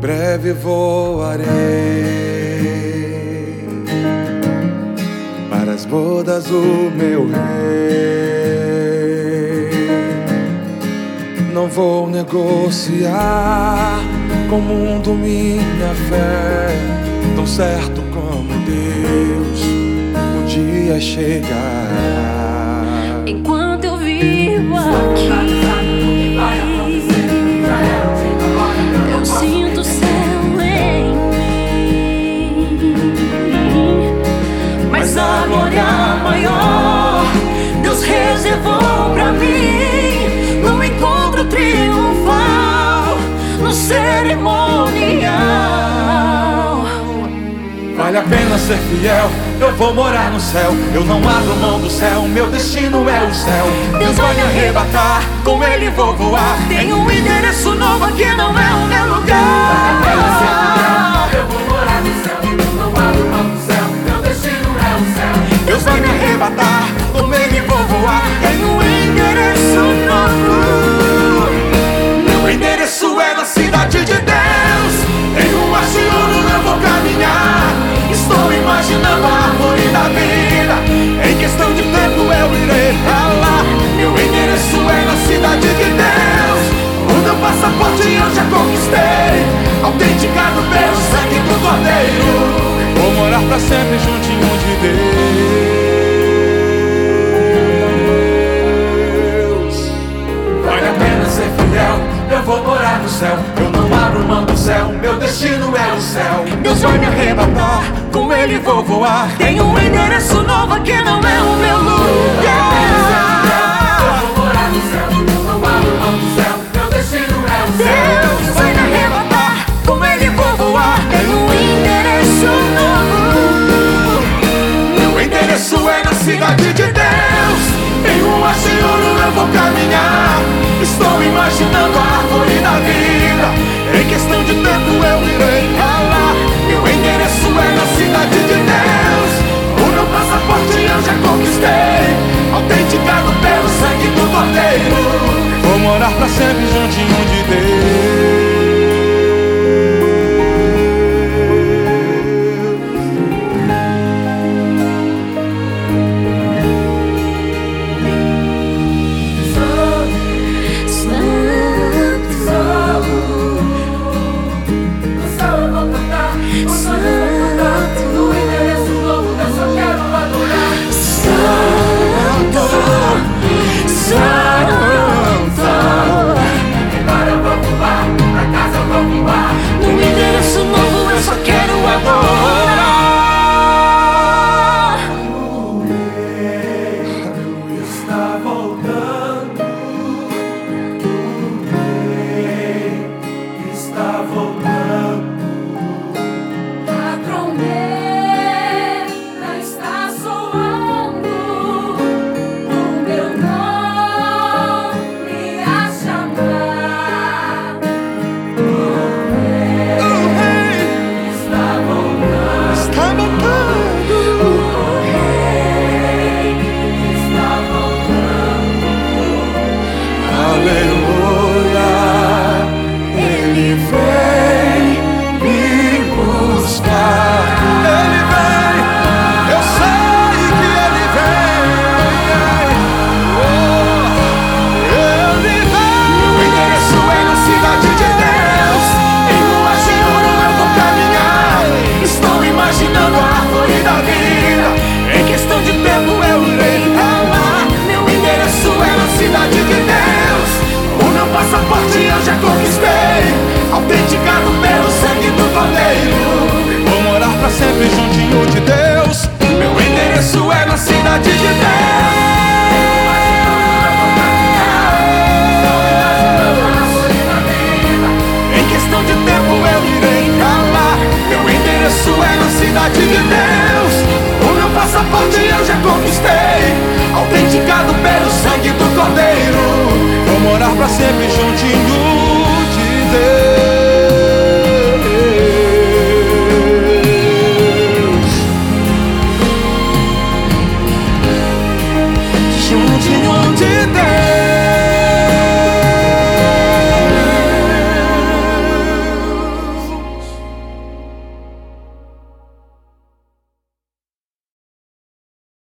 breve voarei para as bodas do meu rei. Não vou negociar com o mundo minha fé, tão certo como Deus, o dia chegará. Enquanto eu vivo aqui, eu sinto o céu em mim, mas a glória maior Deus reservou pra mim no encontro triunfal, no cerimonial. Vale a pena ser fiel, eu vou morar no céu. Eu não abro mão do céu, meu destino é o céu. Deus vai me arrebatar, com Ele vou voar. tem um endereço novo, aqui não é o meu lugar. Vale a pena ser fiel, eu vou morar no céu. Eu não abro mão do céu, meu destino é o céu. Deus vai me arrebatar, com Ele vou voar. Tem um endereço novo. Meu endereço é na cidade de Deus. Em um mar de ouro eu vou caminhar. Estou imaginando a árvore da vida. Em questão de tempo eu irei pra lá. Meu endereço é na cidade de Deus. O meu passaporte eu já conquistei, autenticado pelo sangue do Cordeiro. Vou morar pra sempre juntinho de Deus. Vale a pena ser fiel, eu vou morar no céu. Eu não abro mão do céu, meu destino é o céu. Deus vai me arrebatar, com Ele vou voar. Tem um endereço novo, aqui não é o meu lugar. Eu vou morar no céu, eu não abro mão do céu, meu destino é o céu. Deus vai me arrebatar, com Ele vou voar. Tem um endereço novo. Meu endereço é na cidade de Deus. Em um mar de ouro eu vou caminhar. Estou imaginando a árvore da vida. Em questão de tempo eu irei pra lá. Meu endereço é na cidade de Deus. O meu passaporte eu já conquistei, autenticado pelo sangue do Cordeiro. Vou morar pra sempre juntinho de Deus. Sempre juntinho de Deus. Meu endereço é na cidade de Deus. Em questão de tempo eu irei pra lá. Meu endereço é na cidade de Deus. O meu passaporte eu já conquistei, autenticado pelo sangue do Cordeiro. Vou morar pra sempre juntinho de Deus.